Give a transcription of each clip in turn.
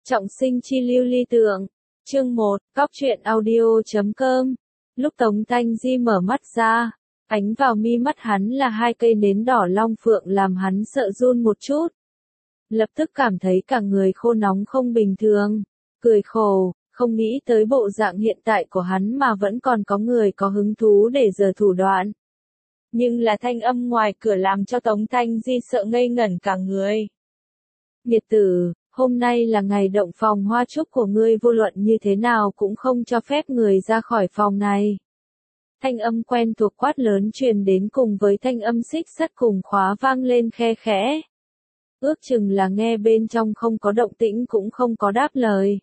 Trọng sinh chi lưu ly tượng. Chương 1, Góc truyện audio.com. Lúc Tống Thanh Di mở mắt ra, ánh vào mi mắt hắn là hai cây nến đỏ long phượng làm hắn sợ run một chút. Lập tức cảm thấy cả người khô nóng không bình thường, cười khổ, không nghĩ tới bộ dạng hiện tại của hắn mà vẫn còn có người có hứng thú để giở thủ đoạn. Nhưng là thanh âm ngoài cửa làm cho Tống Thanh Di sợ ngây ngẩn cả người. Nghiệt tử, hôm nay là ngày động phòng hoa trúc của ngươi, vô luận như thế nào cũng không cho phép người ra khỏi phòng này. Thanh âm quen thuộc quát lớn truyền đến cùng với thanh âm xích sắt cùng khóa vang lên khe khẽ. Ước chừng là nghe bên trong không có động tĩnh cũng không có đáp lời.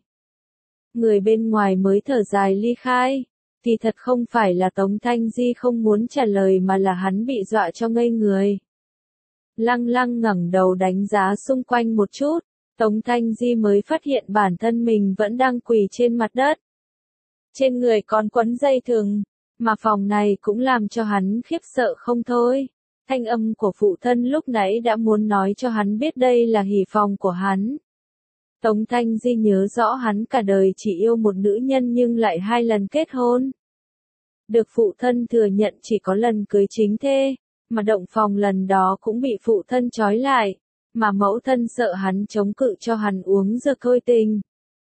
Người bên ngoài mới thở dài ly khai. Thì thật không phải là Tống Thanh Di không muốn trả lời mà là hắn bị dọa cho ngây người. Lăng lăng ngẩng đầu đánh giá xung quanh một chút, Tống Thanh Di mới phát hiện bản thân mình vẫn đang quỳ trên mặt đất. Trên người còn quấn dây thừng, mà phòng này cũng làm cho hắn khiếp sợ không thôi. Thanh âm của phụ thân lúc nãy đã muốn nói cho hắn biết đây là hỉ phòng của hắn. Tống Thanh Di nhớ rõ hắn cả đời chỉ yêu một nữ nhân nhưng lại 2 lần kết hôn. Được phụ thân thừa nhận chỉ có lần cưới chính thê, mà động phòng lần đó cũng bị phụ thân trói lại, mà mẫu thân sợ hắn chống cự cho hắn uống dược thôi tình.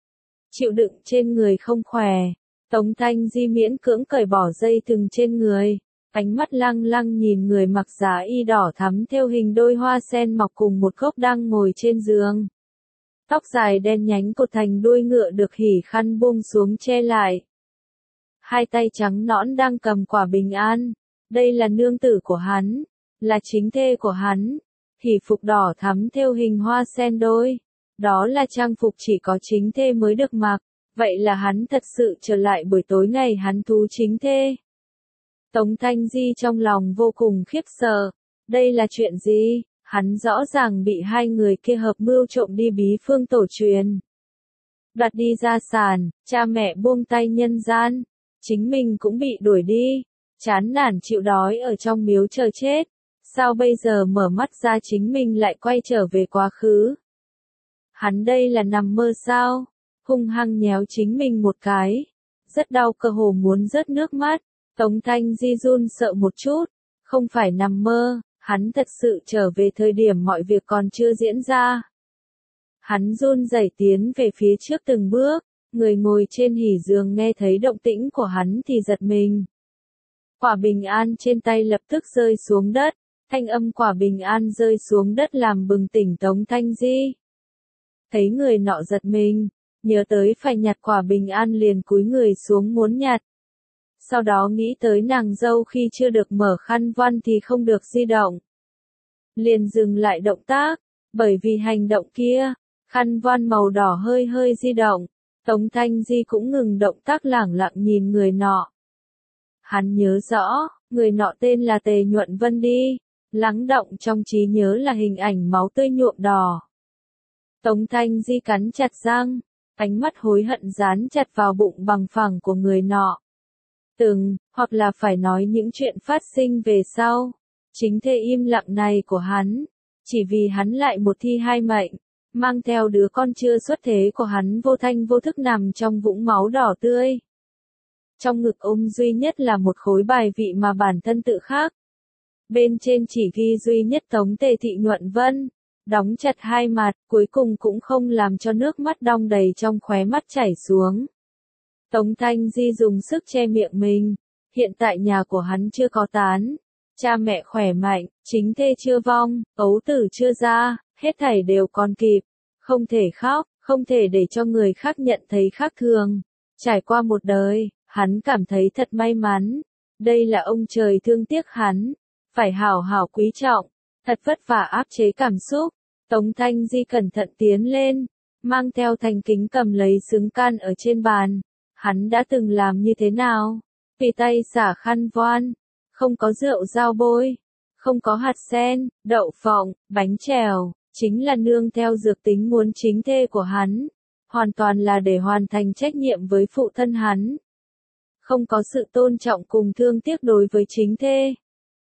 Chịu đựng trên người không khỏe, Tống Thanh Di miễn cưỡng cởi bỏ dây thừng trên người, ánh mắt lăng lăng nhìn người mặc giá y đỏ thắm theo hình đôi hoa sen mọc cùng một gốc đang ngồi trên giường. Tóc dài đen nhánh cột thành đuôi ngựa được hỉ khăn buông xuống che lại. Hai tay trắng nõn đang cầm quả bình an. Đây là nương tử của hắn, là chính thê của hắn. Hỉ phục đỏ thắm theo hình hoa sen đôi. Đó là trang phục chỉ có chính thê mới được mặc. Vậy là hắn thật sự trở lại buổi tối ngày hắn thú chính thê. Tống Thanh Di trong lòng vô cùng khiếp sợ. Đây là chuyện gì? Hắn rõ ràng bị hai người kia hợp mưu trộm đi bí phương tổ truyền. Đoạt đi gia sản, cha mẹ buông tay nhân gian. Chính mình cũng bị đuổi đi. Chán nản chịu đói ở trong miếu chờ chết. Sao bây giờ mở mắt ra chính mình lại quay trở về quá khứ? Hắn đây là nằm mơ sao? Hung hăng nhéo chính mình một cái. Rất đau, cơ hồ muốn rớt nước mắt. Tống Thanh Di run sợ một chút. Không phải nằm mơ, hắn thật sự trở về thời điểm mọi việc còn chưa diễn ra. Hắn run rẩy tiến về phía trước từng bước. Người ngồi trên hỉ giường nghe thấy động tĩnh của hắn thì giật mình. Quả bình an trên tay lập tức rơi xuống đất. Thanh âm quả bình an rơi xuống đất làm bừng tỉnh Tống Thanh Di. Thấy người nọ giật mình, nhớ tới phải nhặt quả bình an liền cúi người xuống muốn nhặt. Sau đó nghĩ tới nàng dâu khi chưa được mở khăn voan thì không được di động. Liền dừng lại động tác, bởi vì hành động kia, khăn voan màu đỏ hơi hơi di động. Tống Thanh Di cũng ngừng động tác lẳng lặng nhìn người nọ. Hắn nhớ rõ, người nọ tên là Tề Nhuận Vân đi. Lắng động trong trí nhớ là hình ảnh máu tươi nhuộm đỏ. Tống Thanh Di cắn chặt răng, ánh mắt hối hận dán chặt vào bụng bằng phẳng của người nọ. Hoặc là phải nói những chuyện phát sinh về sau. Chính thê im lặng này của hắn, chỉ vì hắn lại một thi hai mệnh, mang theo đứa con chưa xuất thế của hắn vô thanh vô thức nằm trong vũng máu đỏ tươi. Trong ngực ôm duy nhất là một khối bài vị mà bản thân tự khắc. Bên trên chỉ ghi duy nhất Tống Tề Thị Nhuận Vân, đóng chặt hai mặt, cuối cùng cũng không làm cho nước mắt đong đầy trong khóe mắt chảy xuống. Tống Thanh Di dùng sức che miệng mình, hiện tại nhà của hắn chưa có tán, cha mẹ khỏe mạnh, chính thê chưa vong, ấu tử chưa ra, hết thảy đều còn kịp, không thể khóc, không thể để cho người khác nhận thấy khác thường. Trải qua một đời, hắn cảm thấy thật may mắn, đây là ông trời thương tiếc hắn. Phải hảo hảo quý trọng, thật vất vả áp chế cảm xúc. Tống Thanh Di cẩn thận tiến lên, mang theo thành kính cầm lấy xứng can ở trên bàn. Hắn đã từng làm như thế nào? Tùy tay xả khăn voan, không có rượu dao bôi, không có hạt sen, đậu phộng, bánh chèo, chính là nương theo dược tính muốn chính thê của hắn. Hoàn toàn là để hoàn thành trách nhiệm với phụ thân hắn. Không có sự tôn trọng cùng thương tiếc đối với chính thê.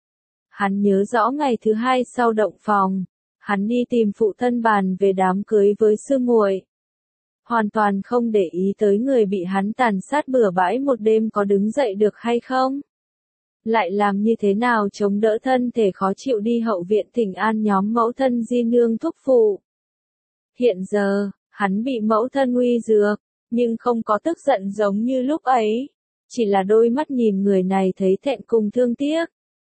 Hắn nhớ rõ ngày thứ 2 sau động phòng, hắn đi tìm phụ thân bàn về đám cưới với sư muội. hoàn toàn không để ý tới người bị hắn tàn sát bừa bãi một đêm có đứng dậy được hay không. Lại làm như thế nào chống đỡ thân thể khó chịu đi hậu viện thỉnh an nhóm mẫu thân di nương thúc phụ. Hiện giờ, hắn bị mẫu thân uy dược, nhưng không có tức giận giống như lúc ấy. Chỉ là đôi mắt nhìn người này thấy thẹn cùng thương tiếc.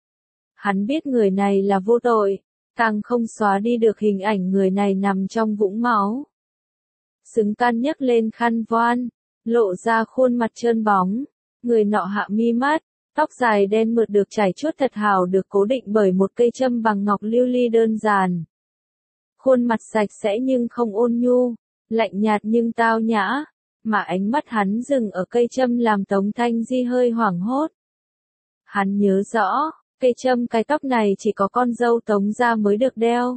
Hắn biết người này là vô tội, càng không xóa đi được hình ảnh người này nằm trong vũng máu. Xứng can nhấc lên khăn voan, lộ ra khuôn mặt trơn bóng, người nọ hạ mi mắt, tóc dài đen mượt được chải chuốt thật hảo được cố định bởi một cây châm bằng ngọc lưu ly đơn giản. Khuôn mặt sạch sẽ nhưng không ôn nhu, lạnh nhạt nhưng tao nhã, mà ánh mắt hắn dừng ở cây châm làm Tống Thanh Di hơi hoảng hốt. Hắn nhớ rõ, cây châm cái tóc này chỉ có con dâu Tống gia mới được đeo.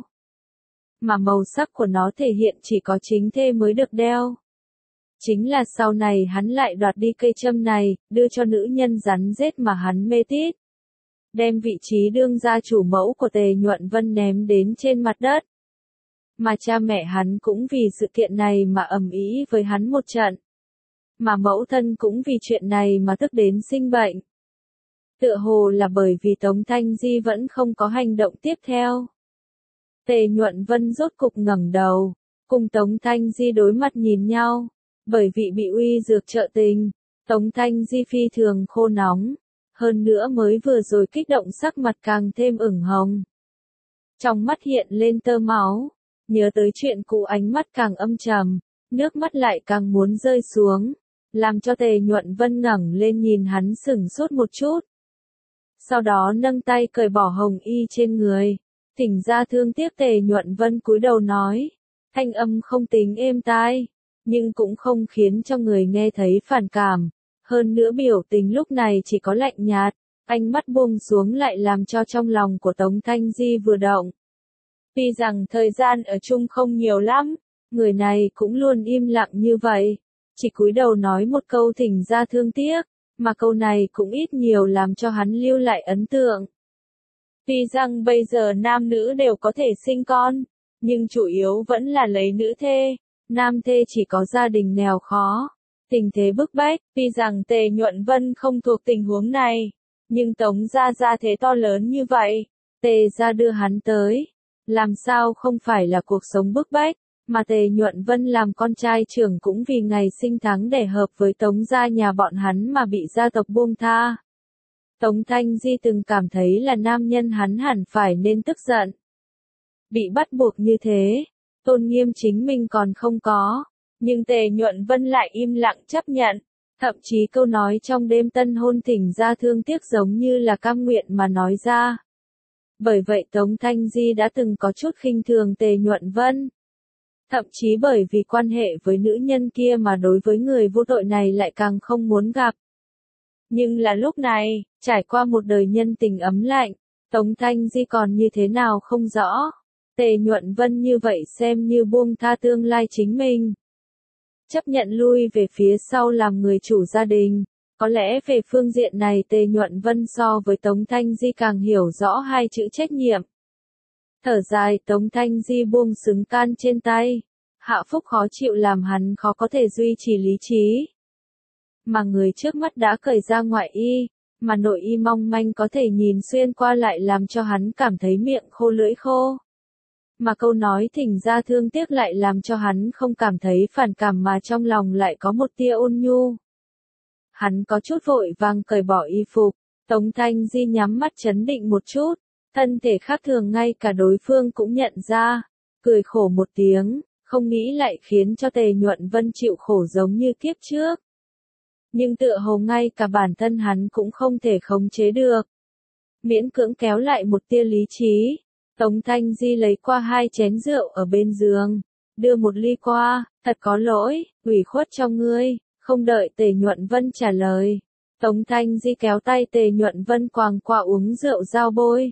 Mà màu sắc của nó thể hiện chỉ có chính thê mới được đeo. Chính là sau này hắn lại đoạt đi cây châm này, đưa cho nữ nhân rắn rết mà hắn mê tít. Đem vị trí đương gia chủ mẫu của Tề Nhuận Vân ném đến trên mặt đất. Mà cha mẹ hắn cũng vì sự kiện này mà ầm ĩ với hắn một trận. Mà mẫu thân cũng vì chuyện này mà tức đến sinh bệnh. Tựa hồ là bởi vì Tống Thanh Di vẫn không có hành động tiếp theo. Tề Nhuận Vân rốt cục ngẩng đầu, cùng Tống Thanh Di đối mặt nhìn nhau. Bởi vì bị uy dược trợ tình, Tống Thanh Di phi thường khô nóng. Hơn nữa mới vừa rồi kích động sắc mặt càng thêm ửng hồng. Trong mắt hiện lên tơ máu. Nhớ tới chuyện cũ ánh mắt càng âm trầm, nước mắt lại càng muốn rơi xuống, làm cho Tề Nhuận Vân ngẩng lên nhìn hắn sững sốt một chút. Sau đó nâng tay cởi bỏ hồng y trên người, thỉnh ra thương tiếc. Tề Nhuận Vân cúi đầu nói, thanh âm không tính êm tai, nhưng cũng không khiến cho người nghe thấy phản cảm, hơn nữa biểu tình lúc này chỉ có lạnh nhạt, ánh mắt buông xuống lại làm cho trong lòng của Tống Thanh Di vừa động. Tuy rằng thời gian ở chung không nhiều lắm, người này cũng luôn im lặng như vậy, chỉ cúi đầu nói một câu thỉnh ra thương tiếc, mà câu này cũng ít nhiều làm cho hắn lưu lại ấn tượng. Tuy rằng bây giờ nam nữ đều có thể sinh con, nhưng chủ yếu vẫn là lấy nữ thê, nam thê chỉ có gia đình nghèo khó, tình thế bức bách. Tuy rằng Tề Nhuận Vân không thuộc tình huống này, nhưng Tống gia gia thế to lớn như vậy, Tề gia đưa hắn tới. Làm sao không phải là cuộc sống bức bách, mà Tề Nhuận Vân làm con trai trưởng cũng vì ngày sinh tháng đẻ hợp với Tống gia nhà bọn hắn mà bị gia tộc buông tha. Tống Thanh Di từng cảm thấy là nam nhân hắn hẳn phải nên tức giận. Bị bắt buộc như thế, tôn nghiêm chính mình còn không có, nhưng Tề Nhuận Vân lại im lặng chấp nhận, thậm chí câu nói trong đêm tân hôn thỉnh ra thương tiếc giống như là cam nguyện mà nói ra. Bởi vậy Tống Thanh Di đã từng có chút khinh thường Tề Nhuận Vân. Thậm chí bởi vì quan hệ với nữ nhân kia mà đối với người vô tội này lại càng không muốn gặp. Nhưng là lúc này, trải qua một đời nhân tình ấm lạnh, Tống Thanh Di còn như thế nào không rõ. Tề Nhuận Vân như vậy xem như buông tha tương lai chính mình. Chấp nhận lui về phía sau làm người chủ gia đình. Có lẽ về phương diện này Tề Nhuận Vân so với Tống Thanh Di càng hiểu rõ hai chữ trách nhiệm. Thở dài Tống Thanh Di buông xứng can trên tay. Hạ Phúc khó chịu làm hắn khó có thể duy trì lý trí. Mà người trước mắt đã cởi ra ngoại y, mà nội y mong manh có thể nhìn xuyên qua lại làm cho hắn cảm thấy miệng khô lưỡi khô. Mà câu nói thỉnh ra thương tiếc lại làm cho hắn không cảm thấy phản cảm mà trong lòng lại có một tia ôn nhu. Hắn có chút vội vàng cởi bỏ y phục, Tống Thanh Di nhắm mắt trấn định một chút, thân thể khác thường ngay cả đối phương cũng nhận ra, cười khổ một tiếng, không nghĩ lại khiến cho Tề Nhuận Vân chịu khổ giống như kiếp trước. Nhưng tựa hồ ngay cả bản thân hắn cũng không thể khống chế được. Miễn cưỡng kéo lại một tia lý trí, Tống Thanh Di lấy qua 2 chén rượu ở bên giường, đưa một ly qua, thật có lỗi, ủy khuất cho ngươi. Không đợi Tề Nhuận Vân trả lời, Tống Thanh Di kéo tay Tề Nhuận Vân quàng qua uống rượu giao bôi.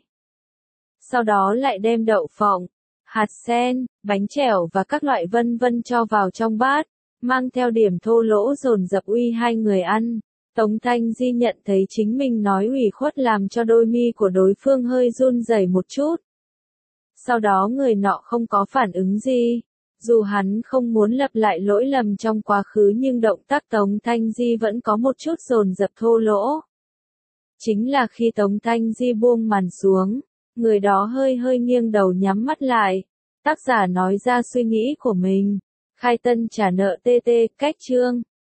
Sau đó lại đem đậu phộng, hạt sen, bánh chèo và các loại vân vân cho vào trong bát, mang theo điểm thô lỗ dồn dập uy hai người ăn. Tống Thanh Di nhận thấy chính mình nói ủy khuất làm cho đôi mi của đối phương hơi run rẩy một chút. Sau đó người nọ không có phản ứng gì, Dù hắn không muốn lặp lại lỗi lầm trong quá khứ nhưng động tác Tống Thanh Di vẫn có một chút dồn dập thô lỗ. Chính là khi Tống Thanh Di buông màn xuống, người đó hơi hơi nghiêng đầu nhắm mắt lại. Tác giả nói ra suy nghĩ của mình. Khai tân trả nợ TT, cách chương.